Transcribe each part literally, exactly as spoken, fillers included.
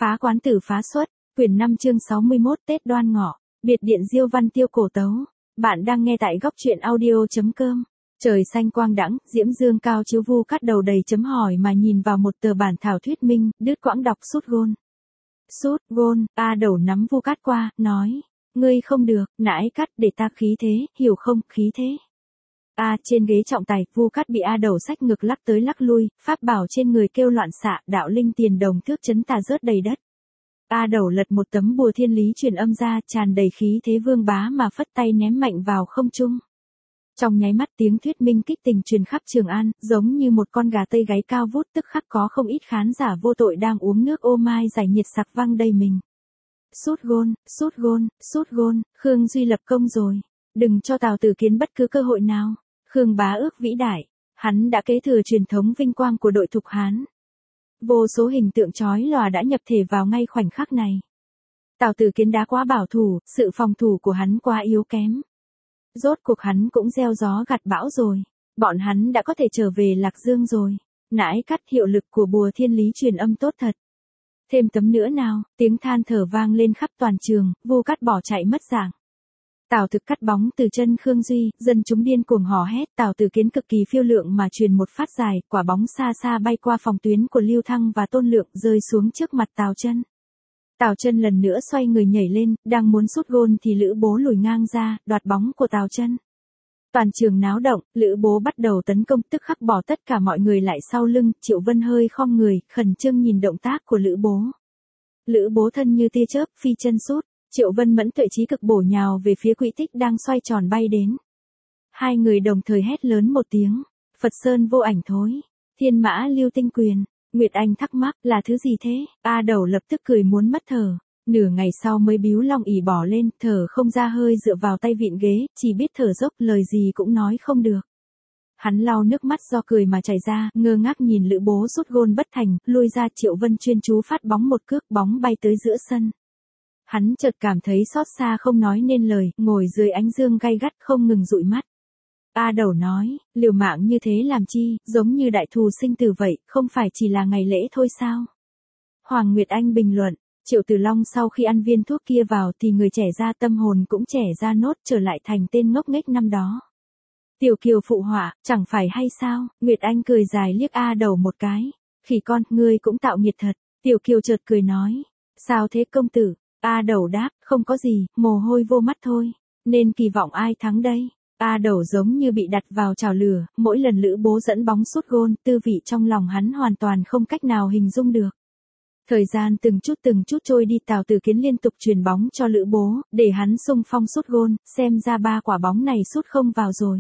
Phá quán tử phá xuất, quyển năm chương sáu mươi mốt Tết Đoan Ngọ, biệt điện Diêu Văn Tiêu cổ tấu. Bạn đang nghe tại góc truyện audio.com. Trời xanh quang đãng, diễm dương cao chiếu vu cát đầu đầy chấm hỏi mà nhìn vào một tờ bản thảo thuyết minh, đứt quãng đọc sút gôn. Sút gôn, A Đầu nắm vu cát qua, nói, ngươi không được, nãi cắt để ta khí thế, hiểu không, khí thế. A trên ghế trọng tài, vu cát bị A Đầu xách ngược lắc tới lắc lui, pháp bảo trên người kêu loạn xạ, đạo linh tiền đồng thước chấn tà rớt đầy đất. A Đầu lật một tấm bùa thiên lý truyền âm ra, tràn đầy khí thế vương bá mà phất tay ném mạnh vào không trung. Trong nháy mắt tiếng thuyết minh kích tình truyền khắp Trường An, giống như một con gà tây gáy cao vút, tức khắc có không ít khán giả vô tội đang uống nước ô mai giải nhiệt sặc văng đầy mình. Sút gôn, sút gôn, sút gôn, Khương Duy lập công rồi. Đừng cho Tào Tử Kiến bất cứ cơ hội nào. Khương bá ước vĩ đại. Hắn đã kế thừa truyền thống vinh quang của đội Thục Hán. Vô số hình tượng chói lòa đã nhập thể vào ngay khoảnh khắc này. Tào Tử Kiến đã quá bảo thủ, sự phòng thủ của hắn quá yếu kém. Rốt cuộc hắn cũng gieo gió gặt bão rồi. Bọn hắn đã có thể trở về Lạc Dương rồi. Nãi cắt hiệu lực của bùa thiên lý truyền âm tốt thật. Thêm tấm nữa nào, tiếng than thở vang lên khắp toàn trường, vu cát bỏ chạy mất dạng. Tào Thực cắt bóng từ chân Khương Duy, dân chúng điên cuồng hò hét, Tào Tử Kiến cực kỳ phiêu lượng mà truyền một phát dài, quả bóng xa xa bay qua phòng tuyến của Lưu Thăng và Tôn Lượng, rơi xuống trước mặt Tào Chân. Tào Chân lần nữa xoay người nhảy lên, đang muốn sút gôn thì Lữ Bố lùi ngang ra, đoạt bóng của Tào Chân. Toàn trường náo động, Lữ Bố bắt đầu tấn công, tức khắc bỏ tất cả mọi người lại sau lưng, Triệu Vân hơi khom người, khẩn trương nhìn động tác của Lữ Bố. Lữ Bố thân như tia chớp, phi chân sút. Triệu Vân mẫn tuệ trí cực bổ nhào về phía quỹ tích đang xoay tròn bay đến. Hai người đồng thời hét lớn một tiếng. Phật Sơn vô ảnh thối. Thiên mã lưu tinh quyền. Nguyệt Anh thắc mắc là thứ gì thế? A Đầu lập tức cười muốn mất thở. Nửa ngày sau mới bíu lòng ỉ bỏ lên, thở không ra hơi dựa vào tay vịn ghế, chỉ biết thở dốc, lời gì cũng nói không được. Hắn lau nước mắt do cười mà chảy ra, ngơ ngác nhìn Lữ Bố sút gôn bất thành, lui ra. Triệu Vân chuyên chú phát bóng một cước, bóng bay tới giữa sân. Hắn chợt cảm thấy xót xa không nói nên lời, ngồi dưới ánh dương gay gắt không ngừng dụi mắt. A Đầu nói, liều mạng như thế làm chi, giống như đại thù sinh tử vậy, không phải chỉ là ngày lễ thôi sao? Hoàng Nguyệt Anh bình luận, Triệu Tử Long sau khi ăn viên thuốc kia vào thì người trẻ ra tâm hồn cũng trẻ ra nốt, trở lại thành tên ngốc nghếch năm đó. Tiểu Kiều phụ họa, chẳng phải hay sao? Nguyệt Anh cười dài liếc A Đầu một cái. Khỉ con, ngươi cũng tạo nghiệt thật. Tiểu Kiều chợt cười nói, sao thế công tử? A Đầu đáp, không có gì, mồ hôi vô mắt thôi. Nên kỳ vọng ai thắng đây? A Đầu giống như bị đặt vào chảo lửa, mỗi lần Lữ Bố dẫn bóng sút gôn, tư vị trong lòng hắn hoàn toàn không cách nào hình dung được. Thời gian từng chút từng chút trôi đi, Tào Tử Kiến liên tục truyền bóng cho Lữ Bố, để hắn xung phong sút gôn, xem ra ba quả bóng này sút không vào rồi.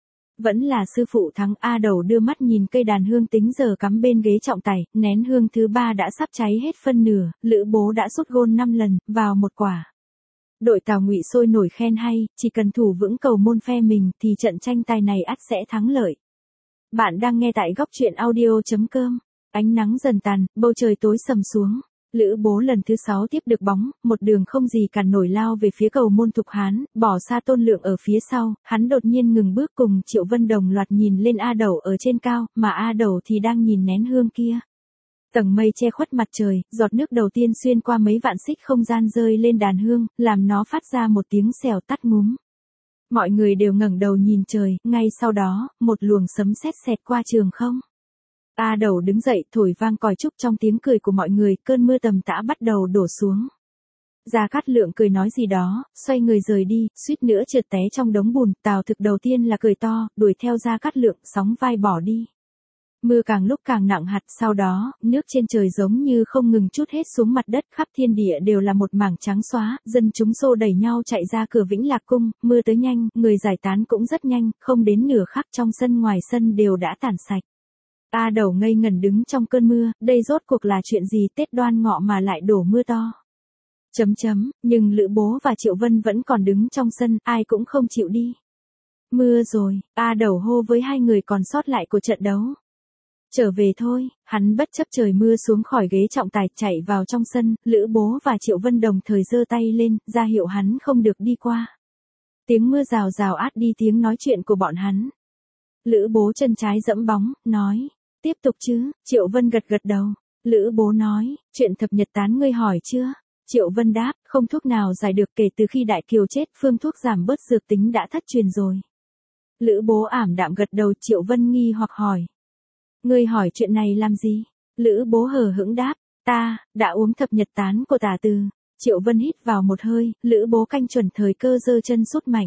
Vẫn là sư phụ thắng. A Đầu đưa mắt nhìn cây đàn hương tính giờ cắm bên ghế trọng tài, nén hương thứ ba đã sắp cháy hết phân nửa, Lữ Bố đã sút gôn năm lần, vào một quả. Đội Tào Ngụy sôi nổi khen hay, chỉ cần thủ vững cầu môn phe mình thì trận tranh tài này ắt sẽ thắng lợi. Bạn đang nghe tại góc truyện audio.com. Ánh nắng dần tàn, bầu trời tối sầm xuống. Lữ Bố lần thứ sáu tiếp được bóng, một đường không gì cản nổi lao về phía cầu môn Thục Hán, bỏ xa Tôn Lượng ở phía sau, hắn đột nhiên ngừng bước cùng Triệu Vân đồng loạt nhìn lên A Đầu ở trên cao, mà A Đầu thì đang nhìn nén hương kia. Tầng mây che khuất mặt trời, giọt nước đầu tiên xuyên qua mấy vạn xích không gian rơi lên đàn hương, làm nó phát ra một tiếng xèo tắt ngúm. Mọi người đều ngẩng đầu nhìn trời, ngay sau đó, một luồng sấm sét xẹt qua trường không. A Đầu đứng dậy, thổi vang còi trúc, trong tiếng cười của mọi người, cơn mưa tầm tã bắt đầu đổ xuống. Gia Cát Lượng cười nói gì đó, xoay người rời đi, suýt nữa trượt té trong đống bùn. Tào Thực đầu tiên là cười to, đuổi theo Gia Cát Lượng, sóng vai bỏ đi. Mưa càng lúc càng nặng hạt, sau đó, nước trên trời giống như không ngừng trút hết xuống mặt đất, khắp thiên địa đều là một mảng trắng xóa, dân chúng xô đẩy nhau chạy ra cửa Vĩnh Lạc cung, mưa tới nhanh, người giải tán cũng rất nhanh, không đến nửa khắc trong sân ngoài sân đều đã tản sạch. A Đầu ngây ngẩn đứng trong cơn mưa, đây rốt cuộc là chuyện gì, Tết Đoan Ngọ mà lại đổ mưa to. Chấm chấm, nhưng Lữ Bố và Triệu Vân vẫn còn đứng trong sân, ai cũng không chịu đi. Mưa rồi, A Đầu hô với hai người còn sót lại của trận đấu. Trở về thôi, hắn bất chấp trời mưa xuống khỏi ghế trọng tài, chạy vào trong sân, Lữ Bố và Triệu Vân đồng thời giơ tay lên, ra hiệu hắn không được đi qua. Tiếng mưa rào rào át đi tiếng nói chuyện của bọn hắn. Lữ Bố chân trái dẫm bóng, nói, tiếp tục chứ? Triệu Vân gật gật đầu. Lữ bố nói, chuyện thập nhật tán ngươi hỏi chưa? Triệu Vân đáp, không thuốc nào giải được, kể từ khi Đại Kiều chết, phương thuốc giảm bớt dược tính đã thất truyền rồi. Lữ bố ảm đạm gật đầu. Triệu Vân nghi hoặc hỏi. Ngươi hỏi chuyện này làm gì? Lữ bố hờ hững đáp, ta, đã uống thập nhật tán của tả từ. Triệu Vân hít vào một hơi, Lữ bố canh chuẩn thời cơ giơ chân sút mạnh.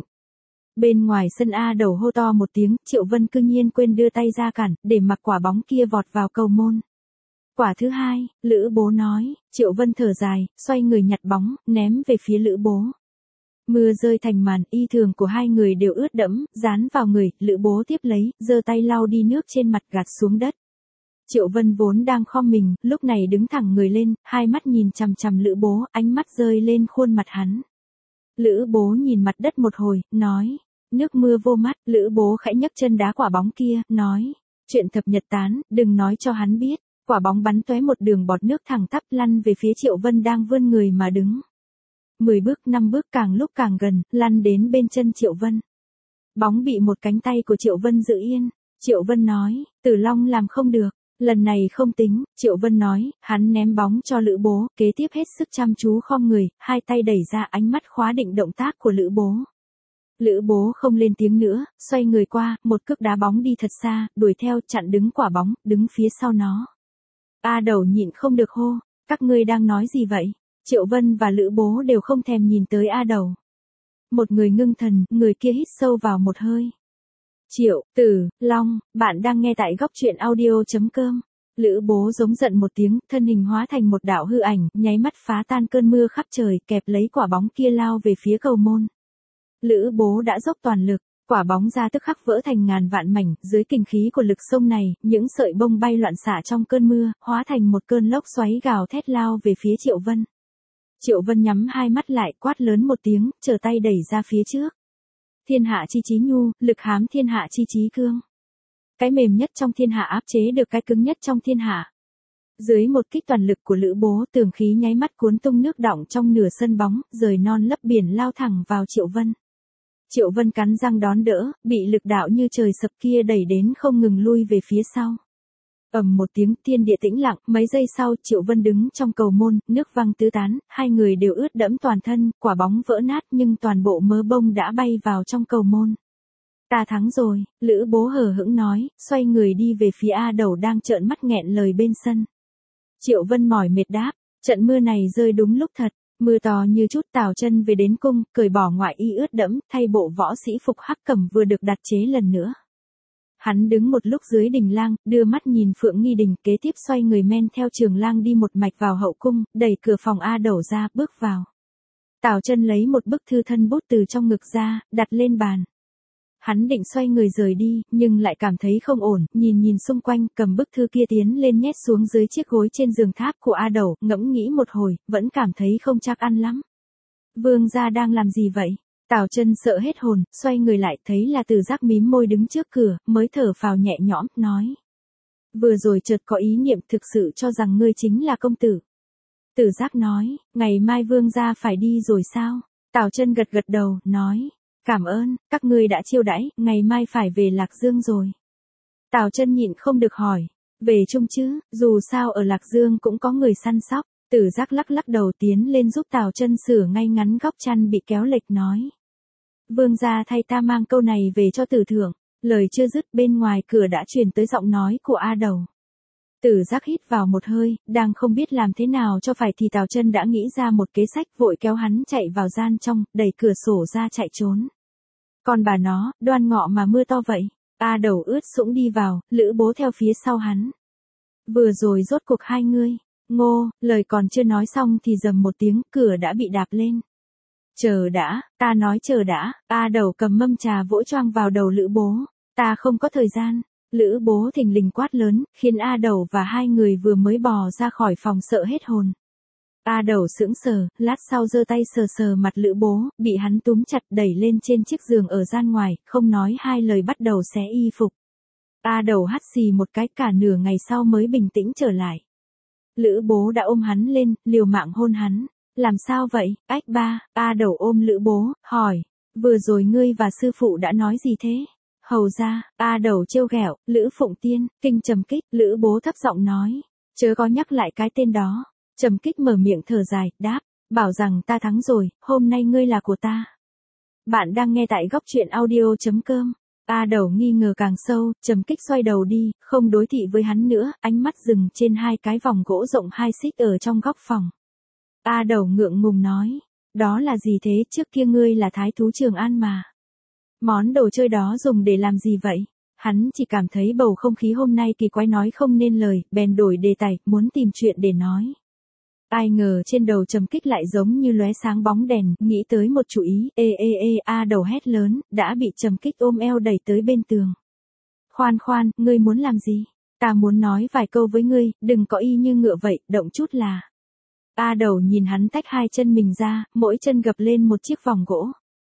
Bên ngoài sân A Đầu hô to một tiếng, Triệu Vân cư nhiên quên đưa tay ra cản, để mặc quả bóng kia vọt vào cầu môn. Quả thứ hai, Lữ bố nói. Triệu Vân thở dài, xoay người nhặt bóng, ném về phía Lữ bố. Mưa rơi thành màn, y thường của hai người đều ướt đẫm, dán vào người. Lữ bố tiếp lấy, giơ tay lau đi nước trên mặt, gạt xuống đất. Triệu Vân vốn đang khom mình, lúc này đứng thẳng người lên, hai mắt nhìn chằm chằm Lữ bố, ánh mắt rơi lên khuôn mặt hắn. Lữ bố nhìn mặt đất một hồi, nói. Nước mưa vô mắt. Lữ bố khẽ nhấc chân đá quả bóng kia, nói. Chuyện thập nhật tán, đừng nói cho hắn biết. Quả bóng bắn tóe một đường bọt nước thẳng tắp lăn về phía Triệu Vân đang vươn người mà đứng. Mười bước năm bước càng lúc càng gần, lăn đến bên chân Triệu Vân. Bóng bị một cánh tay của Triệu Vân giữ yên. Triệu Vân nói, Tử Long làm không được, lần này không tính. Triệu Vân nói, hắn ném bóng cho Lữ bố, kế tiếp hết sức chăm chú khom người, hai tay đẩy ra, ánh mắt khóa định động tác của Lữ bố. Lữ bố không lên tiếng nữa, xoay người qua, một cước đá bóng đi thật xa, đuổi theo, chặn đứng quả bóng, đứng phía sau nó. A Đầu nhịn không được hô, các ngươi đang nói gì vậy? Triệu Vân và Lữ bố đều không thèm nhìn tới A Đầu. Một người ngưng thần, người kia hít sâu vào một hơi. Triệu, Tử, Long, bạn đang nghe tại góc truyện audio.com. Lữ bố giống giận một tiếng, thân hình hóa thành một đạo hư ảnh, nháy mắt phá tan cơn mưa khắp trời, kẹp lấy quả bóng kia lao về phía cầu môn. Lữ bố đã dốc toàn lực, quả bóng ra tức khắc vỡ thành ngàn vạn mảnh, dưới kình khí của lực sông này, những sợi bông bay loạn xạ trong cơn mưa, hóa thành một cơn lốc xoáy gào thét lao về phía Triệu Vân. Triệu Vân nhắm hai mắt lại, quát lớn một tiếng, trở tay đẩy ra phía trước. Thiên hạ chi chí nhu, lực hám thiên hạ chi chí cương. Cái mềm nhất trong thiên hạ áp chế được cái cứng nhất trong thiên hạ. Dưới một kích toàn lực của Lữ bố, tường khí nháy mắt cuốn tung nước đọng trong nửa sân bóng, rời non lấp biển lao thẳng vào Triệu Vân. Triệu Vân cắn răng đón đỡ, bị lực đạo như trời sập kia đẩy đến không ngừng lui về phía sau. Ầm một tiếng, thiên địa tĩnh lặng, mấy giây sau, Triệu Vân đứng trong cầu môn, nước văng tứ tán, hai người đều ướt đẫm toàn thân, quả bóng vỡ nát nhưng toàn bộ mớ bông đã bay vào trong cầu môn. Ta thắng rồi, Lữ bố hờ hững nói, xoay người đi về phía A Đầu đang trợn mắt nghẹn lời bên sân. Triệu Vân mỏi mệt đáp, trận mưa này rơi đúng lúc thật. Mưa to như chút. Tào Chân về đến cung, cởi bỏ ngoại y ướt đẫm, thay bộ võ sĩ phục hắc cẩm vừa được đặt chế lần nữa. Hắn đứng một lúc dưới đình lang, đưa mắt nhìn Phượng Nghi Đình, kế tiếp xoay người men theo trường lang đi một mạch vào hậu cung, đẩy cửa phòng A Đầu ra, bước vào. Tào Chân lấy một bức thư thân bút từ trong ngực ra, đặt lên bàn. Hắn định xoay người rời đi, nhưng lại cảm thấy không ổn, nhìn nhìn xung quanh, cầm bức thư kia tiến lên nhét xuống dưới chiếc gối trên giường tháp của A Đầu, ngẫm nghĩ một hồi, vẫn cảm thấy không chắc ăn lắm. Vương gia đang làm gì vậy? Tào Chân sợ hết hồn, xoay người lại, thấy là Tử Giác mím môi đứng trước cửa, mới thở phào nhẹ nhõm, nói. Vừa rồi chợt có ý niệm, thực sự cho rằng ngươi chính là công tử. Tử Giác nói, ngày mai vương gia phải đi rồi sao? Tào Chân gật gật đầu, nói. Cảm ơn, các ngươi đã chiêu đãi, ngày mai phải về Lạc Dương rồi. Tào Chân nhịn không được hỏi, về chung chứ, dù sao ở Lạc Dương cũng có người săn sóc. Tử Giác lắc lắc đầu tiến lên giúp Tào Chân sửa ngay ngắn góc chăn bị kéo lệch, nói. Vương gia thay ta mang câu này về cho Tử thượng. Lời chưa dứt, bên ngoài cửa đã truyền tới giọng nói của A Đầu. Tử Giác hít vào một hơi, đang không biết làm thế nào cho phải thì Tào Chân đã nghĩ ra một kế sách, vội kéo hắn chạy vào gian trong, đẩy cửa sổ ra chạy trốn. Còn bà nó, Đoan Ngọ mà mưa to vậy. A Đầu ướt sũng đi vào, Lữ bố theo phía sau hắn. Vừa rồi rốt cuộc hai ngươi. Ngô, lời còn chưa nói xong thì rầm một tiếng, cửa đã bị đạp lên. Chờ đã, ta nói chờ đã. A Đầu cầm mâm trà vỗ choang vào đầu Lữ bố. Ta không có thời gian. Lữ bố thình lình quát lớn, khiến A Đầu và hai người vừa mới bò ra khỏi phòng sợ hết hồn. A Đầu sững sờ, lát sau giơ tay sờ sờ mặt Lữ bố, bị hắn túm chặt đẩy lên trên chiếc giường ở gian ngoài, không nói hai lời bắt đầu xé y phục. A Đầu hắt xì một cái, cả nửa ngày sau mới bình tĩnh trở lại. Lữ bố đã ôm hắn lên, liều mạng hôn hắn. Làm sao vậy, ách ba? A Đầu ôm Lữ bố, hỏi. Vừa rồi ngươi và sư phụ đã nói gì thế? Hầu ra, A Đầu trêu ghẹo, Lữ Phụng Tiên, kinh trầm kích, Lữ bố thấp giọng nói. Chớ có nhắc lại cái tên đó. Trầm Kích mở miệng thở dài, đáp, bảo rằng ta thắng rồi, hôm nay ngươi là của ta. Bạn đang nghe tại góc truyện audio.com. A Đầu nghi ngờ càng sâu, Trầm Kích xoay đầu đi, không đối thị với hắn nữa, ánh mắt dừng trên hai cái vòng gỗ rộng hai xích ở trong góc phòng. A Đầu ngượng ngùng nói, đó là gì thế, trước kia ngươi là thái thú Trường An mà. Món đồ chơi đó dùng để làm gì vậy? Hắn chỉ cảm thấy bầu không khí hôm nay kỳ quái nói không nên lời, bèn đổi đề tài, muốn tìm chuyện để nói. Ai ngờ trên đầu Trầm Kích lại giống như lóe sáng bóng đèn, nghĩ tới một chủ ý, ê ê ê, A Đầu hét lớn, đã bị Trầm Kích ôm eo đẩy tới bên tường. Khoan khoan, ngươi muốn làm gì? Ta muốn nói vài câu với ngươi, đừng có y như ngựa vậy, động chút là. A Đầu nhìn hắn tách hai chân mình ra, mỗi chân gập lên một chiếc vòng gỗ.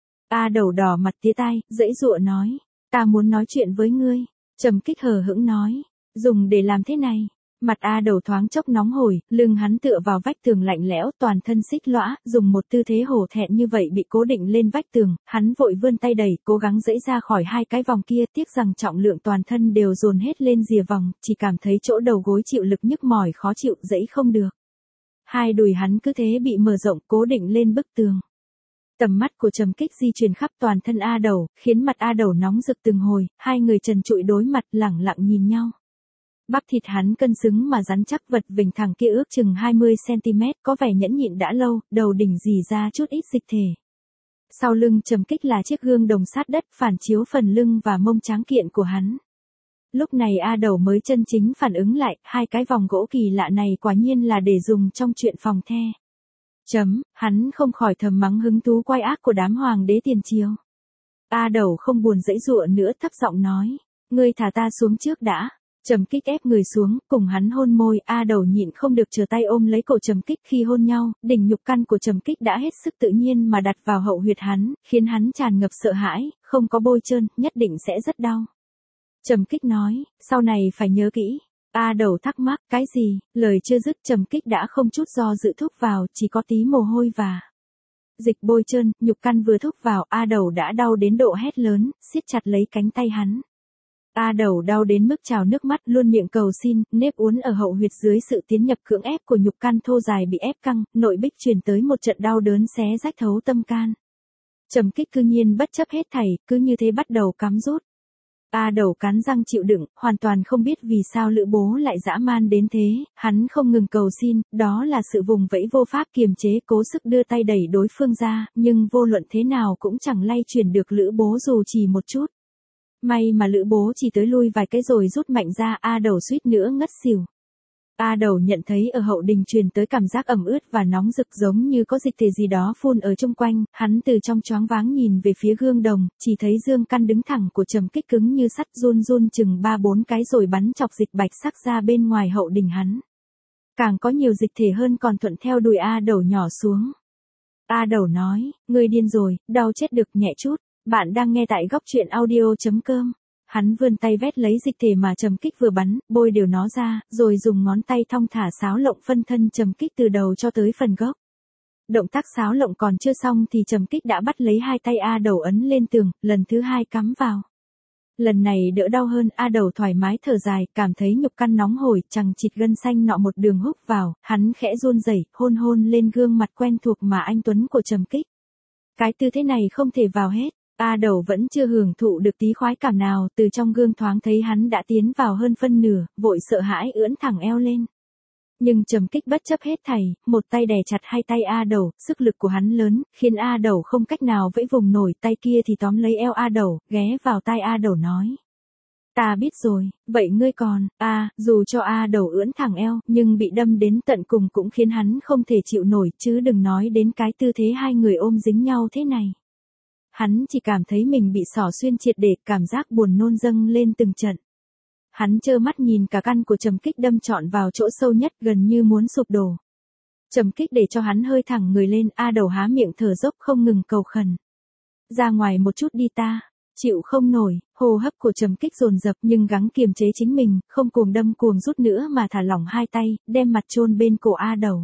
A Đầu đỏ mặt tía tai, giãy giụa nói, ta muốn nói chuyện với ngươi. Trầm Kích hờ hững nói, dùng để làm thế này. Mặt A Đầu thoáng chốc nóng hổi, lưng hắn tựa vào vách tường lạnh lẽo, toàn thân xích lõa, dùng một tư thế hổ thẹn như vậy bị cố định lên vách tường, hắn vội vươn tay đẩy, cố gắng giãy ra khỏi hai cái vòng kia, tiếc rằng trọng lượng toàn thân đều dồn hết lên rìa vòng, chỉ cảm thấy chỗ đầu gối chịu lực nhức mỏi khó chịu, giãy không được. Hai đùi hắn cứ thế bị mở rộng, cố định lên bức tường. Tầm mắt của Trầm Kích di chuyển khắp toàn thân A Đầu, khiến mặt A Đầu nóng rực từng hồi, hai người trần trụi đối mặt lẳng lặng nhìn nhau. Bắp thịt hắn cân xứng mà rắn chắc, vật vểnh thẳng kia ước chừng hai mươi xăng-ti-mét, có vẻ nhẫn nhịn đã lâu, đầu đỉnh rỉ ra chút ít dịch thể. Sau lưng Trầm Kích là chiếc gương đồng sát đất phản chiếu phần lưng và mông tráng kiện của hắn. Lúc này A Đầu mới chân chính phản ứng lại, hai cái vòng gỗ kỳ lạ này quả nhiên là để dùng trong chuyện phòng the. Chấm, hắn không khỏi thầm mắng hứng thú quái ác của đám hoàng đế tiền triều. A Đầu không buồn giãy giụa nữa, thấp giọng nói, ngươi thả ta xuống trước đã. Trầm Kích ép người xuống, cùng hắn hôn môi, A Đầu nhịn không được trở tay ôm lấy cổ Trầm Kích, khi hôn nhau, đỉnh nhục căn của Trầm Kích đã hết sức tự nhiên mà đặt vào hậu huyệt hắn, khiến hắn tràn ngập sợ hãi, không có bôi trơn, nhất định sẽ rất đau. Trầm Kích nói, sau này phải nhớ kỹ. A Đầu thắc mắc, cái gì? Lời chưa dứt Trầm Kích đã không chút do dự thúc vào, chỉ có tí mồ hôi và dịch bôi trơn, nhục căn vừa thúc vào, A Đầu đã đau đến độ hét lớn, siết chặt lấy cánh tay hắn. A Đầu đau đến mức trào nước mắt, luôn miệng cầu xin, nếp uốn ở hậu huyệt dưới sự tiến nhập cưỡng ép của nhục căn thô dài bị ép căng, nội bích truyền tới một trận đau đớn xé rách thấu tâm can. Trầm Kích cư nhiên bất chấp hết thảy, cứ như thế bắt đầu cắm rút. A Đầu cắn răng chịu đựng, hoàn toàn không biết vì sao Lữ Bố lại dã man đến thế, hắn không ngừng cầu xin, đó là sự vùng vẫy vô pháp kiềm chế, cố sức đưa tay đẩy đối phương ra, nhưng vô luận thế nào cũng chẳng lay chuyển được Lữ Bố dù chỉ một chút. May mà Lữ Bố chỉ tới lui vài cái rồi rút mạnh ra, A Đầu suýt nữa ngất xỉu. A Đầu nhận thấy ở hậu đình truyền tới cảm giác ẩm ướt và nóng rực giống như có dịch thể gì đó phun ở chung quanh, hắn từ trong choáng váng nhìn về phía gương đồng, chỉ thấy dương căn đứng thẳng của Trầm Kích cứng như sắt run run chừng ba bốn cái rồi bắn chọc dịch bạch sắc ra bên ngoài hậu đình hắn. Càng có nhiều dịch thể hơn còn thuận theo đùi A Đầu nhỏ xuống. A Đầu nói, ngươi điên rồi, đau chết được, nhẹ chút. Bạn đang nghe tại góc truyện audio.com. Hắn vươn tay vét lấy dịch thể mà Trầm Kích vừa bắn, bôi đều nó ra, rồi dùng ngón tay thong thả xáo lộng phân thân Trầm Kích từ đầu cho tới phần gốc. Động tác xáo lộng còn chưa xong thì Trầm Kích đã bắt lấy hai tay A Đầu ấn lên tường, lần thứ hai cắm vào. Lần này đỡ đau hơn, A Đầu thoải mái thở dài, cảm thấy nhục căn nóng hổi, chằng chịt gân xanh nọ một đường húc vào, hắn khẽ run rẩy, hôn hôn lên gương mặt quen thuộc mà anh tuấn của Trầm Kích. Cái tư thế này không thể vào hết. A Đầu vẫn chưa hưởng thụ được tí khoái cảm nào, từ trong gương thoáng thấy hắn đã tiến vào hơn phân nửa, vội sợ hãi ưỡn thẳng eo lên. Nhưng Trầm Kích bất chấp hết thảy, một tay đè chặt hai tay A Đầu, sức lực của hắn lớn, khiến A Đầu không cách nào vẫy vùng nổi, tay kia thì tóm lấy eo A Đầu, ghé vào tai A Đầu nói. Ta biết rồi, vậy ngươi còn, a dù cho A Đầu ưỡn thẳng eo, nhưng bị đâm đến tận cùng cũng khiến hắn không thể chịu nổi, chứ đừng nói đến cái tư thế hai người ôm dính nhau thế này. Hắn chỉ cảm thấy mình bị xỏ xuyên triệt để, cảm giác buồn nôn dâng lên từng trận. Hắn trơ mắt nhìn cả căn của Trầm Kích đâm trọn vào chỗ sâu nhất, gần như muốn sụp đổ. Trầm Kích để cho hắn hơi thẳng người lên, A Đầu há miệng thở dốc không ngừng cầu khẩn. Ra ngoài một chút đi ta, chịu không nổi, hô hấp của Trầm Kích dồn dập nhưng gắng kiềm chế chính mình, không cuồng đâm cuồng rút nữa mà thả lỏng hai tay, đem mặt chôn bên cổ A Đầu.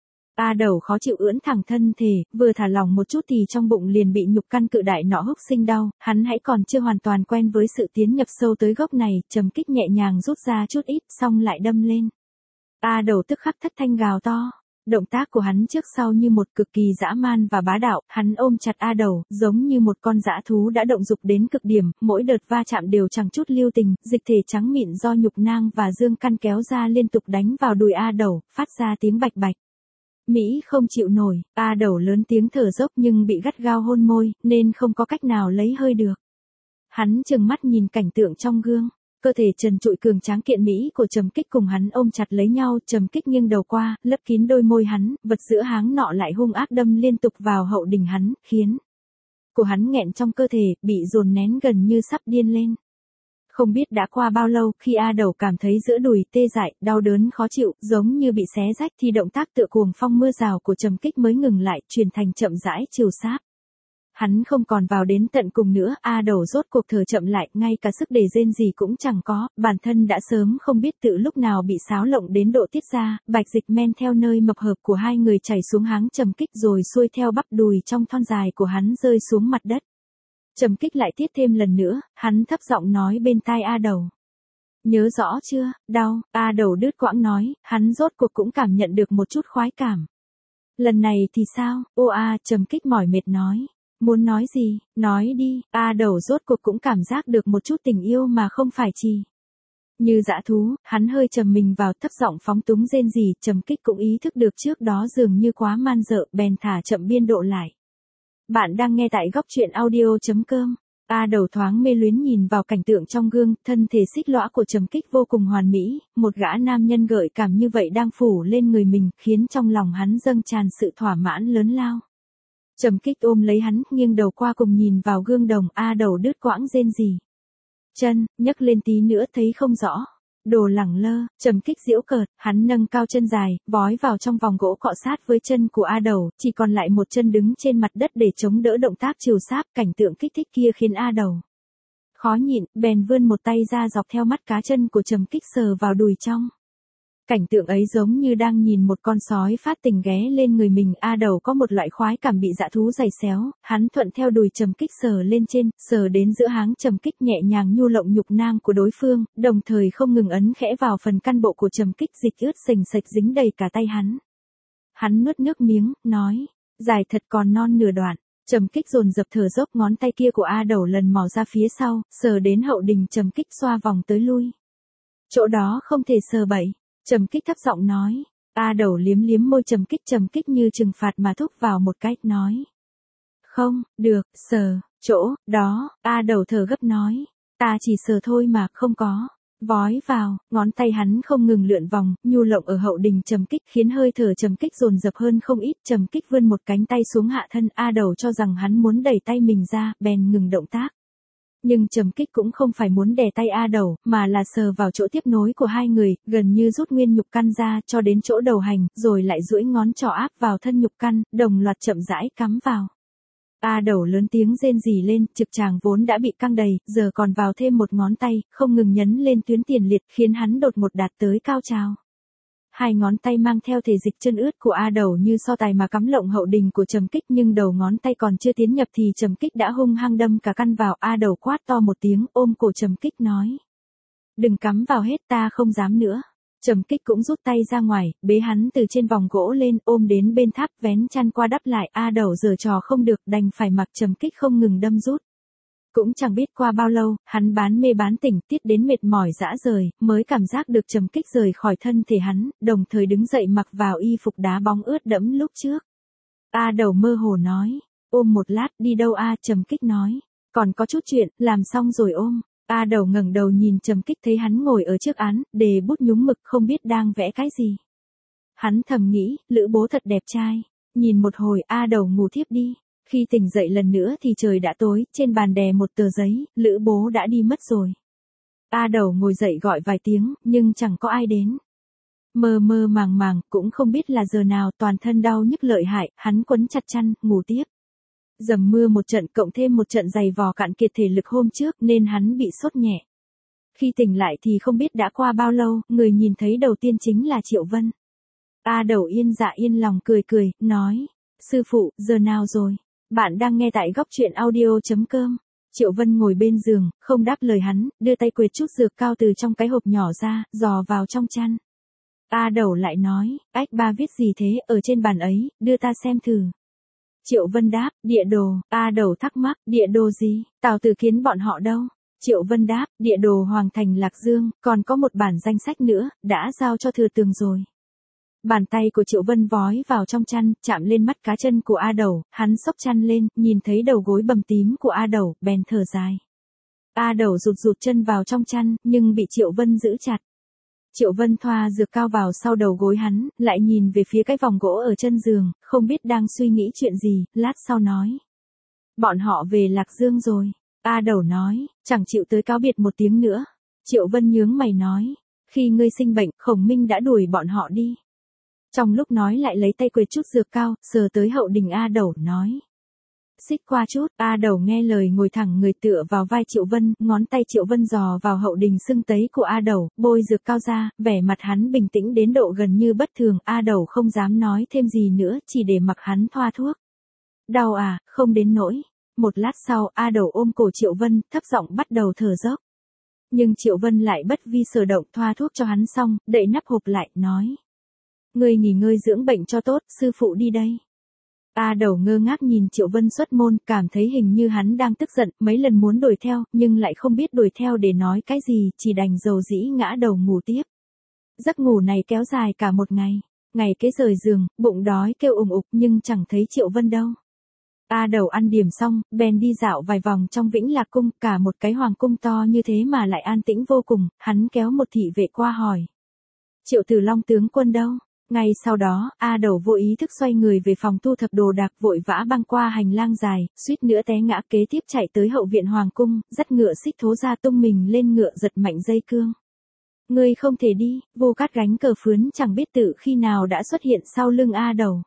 A Đầu khó chịu ưỡn thẳng thân thể, vừa thả lỏng một chút thì trong bụng liền bị nhục căn cự đại nọ húc sinh đau, hắn hãy còn chưa hoàn toàn quen với sự tiến nhập sâu tới gốc này, Trầm Kích nhẹ nhàng rút ra chút ít, xong lại đâm lên. A Đầu tức khắc thất thanh gào to. Động tác của hắn trước sau như một cực kỳ dã man và bá đạo, hắn ôm chặt A Đầu, giống như một con dã thú đã động dục đến cực điểm, mỗi đợt va chạm đều chẳng chút lưu tình, dịch thể trắng mịn do nhục nang và dương căn kéo ra liên tục đánh vào đùi A Đầu, phát ra tiếng bạch bạch. Mỹ không chịu nổi, A Đầu lớn tiếng thở dốc nhưng bị gắt gao hôn môi, nên không có cách nào lấy hơi được. Hắn trừng mắt nhìn cảnh tượng trong gương. Cơ thể trần trụi cường tráng kiện mỹ của Trầm Kích cùng hắn ôm chặt lấy nhau, Trầm Kích nghiêng đầu qua, lấp kín đôi môi hắn, vật giữa háng nọ lại hung ác đâm liên tục vào hậu đình hắn, khiến của hắn nghẹn trong cơ thể, bị dồn nén gần như sắp điên lên. Không biết đã qua bao lâu, khi A Đầu cảm thấy giữa đùi tê dại, đau đớn khó chịu, giống như bị xé rách thì động tác tựa cuồng phong mưa rào của Trầm Kích mới ngừng lại, chuyển thành chậm rãi chiều sáp. Hắn không còn vào đến tận cùng nữa, A Đầu rốt cuộc thở chậm lại, ngay cả sức để rên gì cũng chẳng có, bản thân đã sớm không biết tự lúc nào bị xáo lộng đến độ tiết ra, bạch dịch men theo nơi mập hợp của hai người chảy xuống háng Trầm Kích rồi xuôi theo bắp đùi trong thon dài của hắn rơi xuống mặt đất. Trầm Kích lại tiết thêm lần nữa, hắn thấp giọng nói bên tai A Đầu. Nhớ rõ chưa, đau, A Đầu đứt quãng nói, hắn rốt cuộc cũng cảm nhận được một chút khoái cảm. Lần này thì sao, ô a, Trầm Kích mỏi mệt nói. Muốn nói gì, nói đi, A Đầu rốt cuộc cũng cảm giác được một chút tình yêu mà không phải chỉ như dã thú, hắn hơi trầm mình vào thấp giọng phóng túng rên rỉ, Trầm Kích cũng ý thức được trước đó dường như quá man dợ, bèn thả chậm biên độ lại. Bạn đang nghe tại góc truyện audio.com. A Đầu thoáng mê luyến nhìn vào cảnh tượng trong gương, thân thể xích lõa của Trầm Kích vô cùng hoàn mỹ, một gã nam nhân gợi cảm như vậy đang phủ lên người mình, khiến trong lòng hắn dâng tràn sự thỏa mãn lớn lao. Trầm Kích ôm lấy hắn, nghiêng đầu qua cùng nhìn vào gương đồng, A Đầu đứt quãng rên rỉ. Chân, nhấc lên tí nữa thấy không rõ. Đồ lẳng lơ, Trầm Kích giễu cợt, hắn nâng cao chân dài, vói vào trong vòng gỗ cọ sát với chân của A Đầu, chỉ còn lại một chân đứng trên mặt đất để chống đỡ động tác chiều sáp, cảnh tượng kích thích kia khiến A Đầu khó nhịn, bèn vươn một tay ra dọc theo mắt cá chân của Trầm Kích sờ vào đùi trong. Cảnh tượng ấy giống như đang nhìn một con sói phát tình ghé lên người mình, A Đầu có một loại khoái cảm bị dã thú giày xéo, hắn thuận theo đùi Trầm Kích sờ lên trên, sờ đến giữa háng Trầm Kích nhẹ nhàng nhu lộng nhục nang của đối phương, đồng thời không ngừng ấn khẽ vào phần căn bộ của Trầm Kích, dịch ướt sình sạch dính đầy cả tay hắn. Hắn nuốt nước miếng, nói, dài thật còn non nửa đoạn. Trầm Kích dồn dập thở dốc, ngón tay kia của A Đầu lần mò ra phía sau, sờ đến hậu đình Trầm Kích xoa vòng tới lui. Chỗ đó không thể sờ bậy. Trầm Kích thấp giọng nói. A Đầu liếm liếm môi Trầm Kích, Trầm Kích như trừng phạt mà thúc vào một cái, nói. Không, được, sờ, chỗ, đó, A Đầu thở gấp nói. Ta chỉ sờ thôi mà, không có. Vói vào, ngón tay hắn không ngừng lượn vòng, nhu lộng ở hậu đình Trầm Kích, khiến hơi thở Trầm Kích dồn dập hơn không ít. Trầm Kích vươn một cánh tay xuống hạ thân, A Đầu cho rằng hắn muốn đẩy tay mình ra, bèn ngừng động tác. Nhưng Trầm Kích cũng không phải muốn đè tay A Đầu, mà là sờ vào chỗ tiếp nối của hai người, gần như rút nguyên nhục căn ra, cho đến chỗ đầu hành, rồi lại duỗi ngón trỏ áp vào thân nhục căn, đồng loạt chậm rãi cắm vào. A Đầu lớn tiếng rên rỉ lên, trực tràng vốn đã bị căng đầy, giờ còn vào thêm một ngón tay, không ngừng nhấn lên tuyến tiền liệt, khiến hắn đột một đạt tới cao trào. Hai ngón tay mang theo thể dịch chân ướt của A Đầu như so tài mà cắm lộng hậu đình của Trầm Kích, nhưng đầu ngón tay còn chưa tiến nhập thì Trầm Kích đã hung hăng đâm cả căn vào. A Đầu quát to một tiếng, ôm cổ Trầm Kích nói. Đừng cắm vào hết, ta không dám nữa. Trầm Kích cũng rút tay ra ngoài, bế hắn từ trên vòng gỗ lên, ôm đến bên tháp, vén chăn qua đắp lại. A Đầu giở trò không được, đành phải mặc Trầm Kích không ngừng đâm rút. Cũng chẳng biết qua bao lâu, hắn bán mê bán tỉnh, tiết đến mệt mỏi dã rời, mới cảm giác được Trầm Kích rời khỏi thân thể hắn, đồng thời đứng dậy mặc vào y phục đá bóng ướt đẫm lúc trước. A Đầu mơ hồ nói, ôm một lát, đi đâu a? Trầm Kích nói, còn có chút chuyện, làm xong rồi ôm. A Đầu ngẩng đầu nhìn Trầm Kích, thấy hắn ngồi ở trước án, đề bút nhúng mực, không biết đang vẽ cái gì. Hắn thầm nghĩ, Lữ Bố thật đẹp trai. Nhìn một hồi, A Đầu ngủ thiếp đi. Khi tỉnh dậy lần nữa thì trời đã tối, trên bàn đè một tờ giấy, Lữ Bố đã đi mất rồi. A Đầu ngồi dậy gọi vài tiếng, nhưng chẳng có ai đến. Mơ mơ màng màng, cũng không biết là giờ nào, toàn thân đau nhức lợi hại, hắn quấn chặt chăn, ngủ tiếp. Dầm mưa một trận cộng thêm một trận giày vò cạn kiệt thể lực hôm trước nên hắn bị sốt nhẹ. Khi tỉnh lại thì không biết đã qua bao lâu, người nhìn thấy đầu tiên chính là Triệu Vân. A Đầu yên dạ yên lòng cười cười, nói, sư phụ, giờ nào rồi? Bạn đang nghe tại góc truyện audio.com. Triệu Vân ngồi bên giường, không đáp lời hắn, đưa tay quệt chút dược cao từ trong cái hộp nhỏ ra, dò vào trong chăn. A Đẩu lại nói, ách ba viết gì thế, ở trên bàn ấy, đưa ta xem thử. Triệu Vân đáp, địa đồ. A Đẩu thắc mắc, địa đồ gì, Tào Tử Kiến bọn họ đâu? Triệu Vân đáp, địa đồ Hoàng thành Lạc Dương, còn có một bản danh sách nữa, đã giao cho Thừa Tường rồi. Bàn tay của Triệu Vân vói vào trong chăn, chạm lên mắt cá chân của A Đẩu, hắn xốc chăn lên, nhìn thấy đầu gối bầm tím của A Đẩu, bèn thở dài. A Đẩu rụt rụt chân vào trong chăn, nhưng bị Triệu Vân giữ chặt. Triệu Vân thoa dược cao vào sau đầu gối hắn, lại nhìn về phía cái vòng gỗ ở chân giường, không biết đang suy nghĩ chuyện gì, lát sau nói. Bọn họ về Lạc Dương rồi. A Đẩu nói, chẳng chịu tới cáo biệt một tiếng nữa. Triệu Vân nhướng mày nói, khi ngươi sinh bệnh, Khổng Minh đã đuổi bọn họ đi. Trong lúc nói lại lấy tay quệt chút dược cao, sờ tới hậu đình A Đẩu, nói. Xích qua chút. A Đẩu nghe lời ngồi thẳng người tựa vào vai Triệu Vân, ngón tay Triệu Vân dò vào hậu đình sưng tấy của A Đẩu, bôi dược cao ra, vẻ mặt hắn bình tĩnh đến độ gần như bất thường. A Đẩu không dám nói thêm gì nữa, chỉ để mặc hắn thoa thuốc. Đau à, không đến nỗi. Một lát sau, A Đẩu ôm cổ Triệu Vân, thấp giọng bắt đầu thở dốc. Nhưng Triệu Vân lại bất vi sở động, thoa thuốc cho hắn xong, đậy nắp hộp lại, nói. Ngươi nghỉ ngơi dưỡng bệnh cho tốt, sư phụ đi đây. A Đẩu ngơ ngác nhìn Triệu Vân xuất môn, cảm thấy hình như hắn đang tức giận, mấy lần muốn đuổi theo, nhưng lại không biết đuổi theo để nói cái gì, chỉ đành dầu dĩ ngã đầu ngủ tiếp. Giấc ngủ này kéo dài cả một ngày, ngày kế rời giường, bụng đói kêu ủng ục nhưng chẳng thấy Triệu Vân đâu. A Đẩu ăn điểm xong, bèn đi dạo vài vòng trong Vĩnh Lạc cung, cả một cái hoàng cung to như thế mà lại an tĩnh vô cùng, hắn kéo một thị vệ qua hỏi. Triệu Tử Long tướng quân đâu? Ngay sau đó, A Đẩu vô ý thức xoay người về phòng thu thập đồ đạc, vội vã băng qua hành lang dài, suýt nữa té ngã, kế tiếp chạy tới hậu viện hoàng cung, dắt ngựa Xích Thố ra tung mình lên ngựa, giật mạnh dây cương. Ngươi không thể đi. Vô Cát gánh cờ phướn chẳng biết tự khi nào đã xuất hiện sau lưng A Đẩu.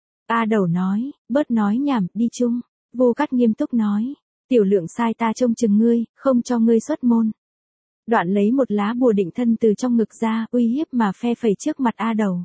A Đẩu nói, bớt nói nhảm, đi chung. Vô Cát nghiêm túc nói, tiểu lượng sai ta trông chừng ngươi, không cho ngươi xuất môn. Đoạn lấy một lá bùa định thân từ trong ngực ra, uy hiếp mà phe phẩy trước mặt A Đẩu.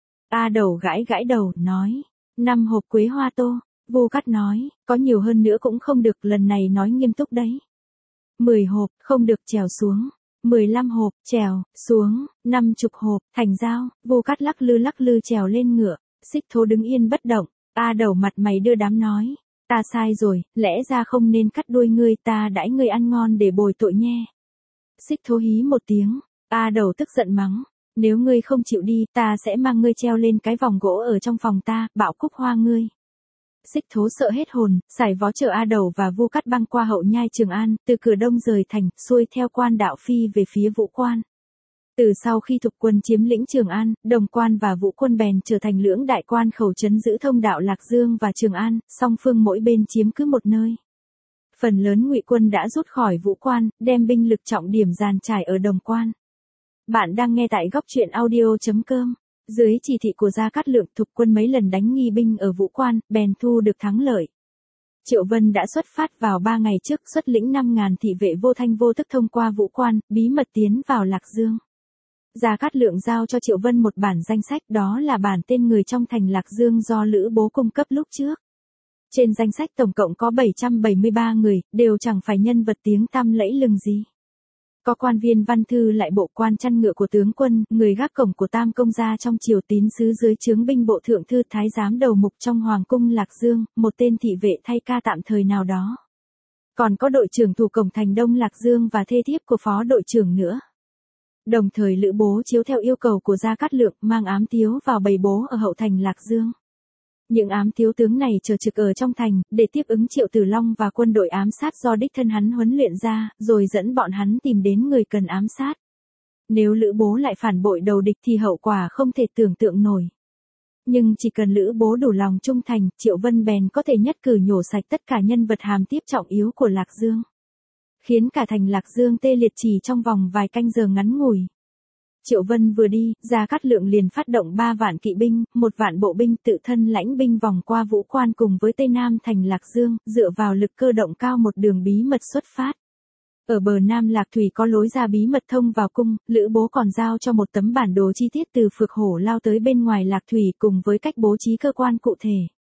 A Đẩu gãi gãi đầu, nói, năm hộp quế hoa tô. Vô Cát nói, có nhiều hơn nữa cũng không được, lần này nói nghiêm túc đấy. Mười hộp, không được, trèo xuống. Mười lăm hộp, trèo, xuống. Năm chục hộp, thành giao. Vô Cát lắc lư lắc lư trèo lên ngựa. Xích Thố đứng yên bất động. A Đẩu mặt mày đưa đám nói, ta sai rồi, lẽ ra không nên cắt đuôi ngươi, ta đãi ngươi ăn ngon để bồi tội nhé. Xích Thố hí một tiếng. A Đẩu tức giận mắng, nếu ngươi không chịu đi, ta sẽ mang ngươi treo lên cái vòng gỗ ở trong phòng ta, bạo cúc hoa ngươi. Xích Thố sợ hết hồn, xài vó chở A Đẩu và Vu Cát băng qua hậu nhai Trường An, từ cửa đông rời thành, xuôi theo quan đạo phi về phía Vũ Quan. Từ sau khi Thục quân chiếm lĩnh Trường An, Đồng Quan và Vũ quân bèn trở thành lưỡng đại quan khẩu trấn giữ thông đạo Lạc Dương và Trường An, song phương mỗi bên chiếm cứ một nơi. Phần lớn Ngụy quân đã rút khỏi Vũ Quan, đem binh lực trọng điểm dàn trải ở Đồng Quan. Bạn đang nghe tại góc truyện audio chấm com. Dưới chỉ thị của Gia Cát Lượng, Thục quân mấy lần đánh nghi binh ở Vũ Quan, bèn thu được thắng lợi. Triệu Vân đã xuất phát vào ba ngày trước, xuất lĩnh năm ngàn thị vệ vô thanh vô tức thông qua Vũ Quan, bí mật tiến vào Lạc Dương. Gia Cát Lượng giao cho Triệu Vân một bản danh sách, đó là bản tên người trong thành Lạc Dương do Lữ Bố cung cấp lúc trước. Trên danh sách tổng cộng có bảy trăm bảy mươi ba người, đều chẳng phải nhân vật tiếng tăm lẫy lừng gì. Có quan viên văn thư lại bộ, quan chăn ngựa của tướng quân, người gác cổng của Tam công gia trong triều, tín sứ dưới trướng binh bộ thượng thư, thái giám đầu mục trong hoàng cung Lạc Dương, một tên thị vệ thay ca tạm thời nào đó. Còn có đội trưởng thủ cổng thành Đông Lạc Dương và thê thiếp của phó đội trưởng nữa. Đồng thời Lữ Bố chiếu theo yêu cầu của Gia Cát Lượng, mang ám tiếu vào bày bố ở hậu thành Lạc Dương. Những ám tiếu tướng này chờ trực ở trong thành, để tiếp ứng Triệu Tử Long và quân đội ám sát do đích thân hắn huấn luyện ra, rồi dẫn bọn hắn tìm đến người cần ám sát. Nếu Lữ Bố lại phản bội đầu địch thì hậu quả không thể tưởng tượng nổi. Nhưng chỉ cần Lữ Bố đủ lòng trung thành, Triệu Vân bèn có thể nhất cử nhổ sạch tất cả nhân vật hàm tiếp trọng yếu của Lạc Dương. Khiến cả thành Lạc Dương tê liệt chỉ trong vòng vài canh giờ ngắn ngủi. Triệu Vân vừa đi, Gia Cát Lượng liền phát động ba vạn kỵ binh, một vạn bộ binh, tự thân lãnh binh vòng qua Vũ Quan cùng với Tây Nam thành Lạc Dương, dựa vào lực cơ động cao một đường bí mật xuất phát. Ở bờ Nam Lạc Thủy có lối ra bí mật thông vào cung, Lữ Bố còn giao cho một tấm bản đồ chi tiết từ Phược Hổ lao tới bên ngoài Lạc Thủy cùng với cách bố trí cơ quan cụ thể.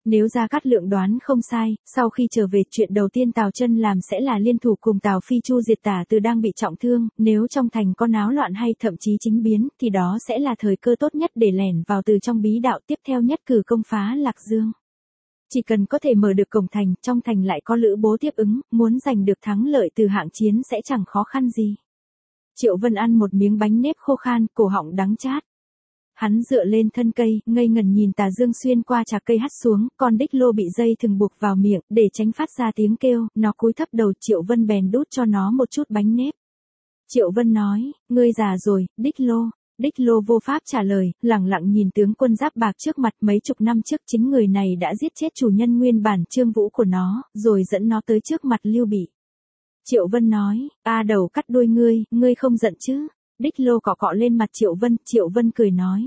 Nếu Gia Cát Lượng đoán không sai, sau khi trở về chuyện đầu tiên Tào Chân làm sẽ là liên thủ cùng Tào Phi Chu diệt Tả Từ đang bị trọng thương, nếu trong thành có náo loạn hay thậm chí chính biến, thì đó sẽ là thời cơ tốt nhất để lẻn vào từ trong bí đạo, tiếp theo nhất cử công phá Lạc Dương. Chỉ cần có thể mở được cổng thành, trong thành lại có Lữ Bố tiếp ứng, muốn giành được thắng lợi từ hạng chiến sẽ chẳng khó khăn gì. Triệu Vân ăn một miếng bánh nếp khô khan, cổ họng đắng chát. Hắn dựa lên thân cây, ngây ngẩn nhìn Tà Dương xuyên qua trà cây hắt xuống, con đích lô bị dây thừng buộc vào miệng, để tránh phát ra tiếng kêu, nó cúi thấp đầu. Triệu Vân bèn đút cho nó một chút bánh nếp. Triệu Vân nói, ngươi già rồi, đích lô. Đích lô vô pháp trả lời, lẳng lặng nhìn tướng quân giáp bạc trước mặt. Mấy chục năm trước chính người này đã giết chết chủ nhân nguyên bản Trương Vũ của nó, rồi dẫn nó tới trước mặt Lưu Bị. Triệu Vân nói, a đầu cắt đuôi ngươi, ngươi không giận chứ? Đích lô cọ cọ lên mặt Triệu Vân, Triệu Vân cười nói.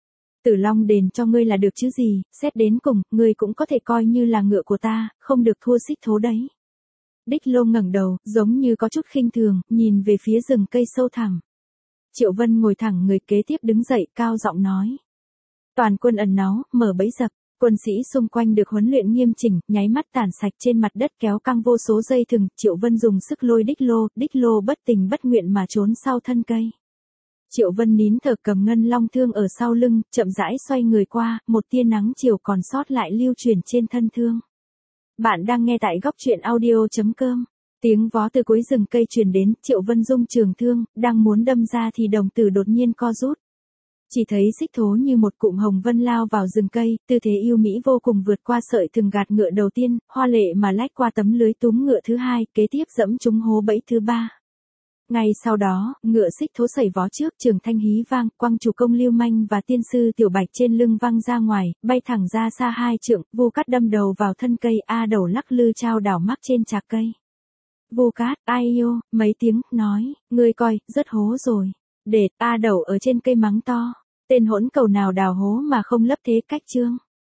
Tử Long đền cho ngươi là được chứ gì, xét đến cùng, ngươi cũng có thể coi như là ngựa của ta, không được thua Xích Thố đấy. Đích lô ngẩng đầu, giống như có chút khinh thường, nhìn về phía rừng cây sâu thẳm. Triệu Vân ngồi thẳng người, kế tiếp đứng dậy, cao giọng nói. Toàn quân ẩn náu, mở bẫy dập. Quân sĩ xung quanh được huấn luyện nghiêm chỉnh, nháy mắt tản sạch trên mặt đất kéo căng vô số dây thừng. Triệu Vân dùng sức lôi đích lô, đích lô bất tình bất nguyện mà trốn sau thân cây. Triệu Vân nín thở cầm ngân long thương ở sau lưng, chậm rãi xoay người qua, một tia nắng chiều còn sót lại lưu truyền trên thân thương. Bạn đang nghe tại góc truyện audio chấm com. Tiếng vó từ cuối rừng cây truyền đến, Triệu Vân rung trường thương, đang muốn đâm ra thì đồng tử đột nhiên co rút. Chỉ thấy Xích Thố như một cụm hồng vân lao vào rừng cây, tư thế yêu mỹ vô cùng vượt qua sợi thừng gạt ngựa đầu tiên, hoa lệ mà lách qua tấm lưới túm ngựa thứ hai, kế tiếp dẫm trúng hố bẫy thứ ba. Ngay sau đó, ngựa Xích Thố sẩy vó trước, trường thanh hí vang, quăng chủ công Lưu Manh và tiên sư Tiểu Bạch trên lưng văng ra ngoài, bay thẳng ra xa hai trượng, Vu Cát đâm đầu vào thân cây, a đầu lắc lư trao đảo mắc trên trạc cây. Vu Cát, ai yêu, mấy tiếng, nói, ngươi coi, rất hố rồi. Để, a đầu ở trên cây mắng to, tên hỗn cầu nào đào hố mà không lấp thế cách trương.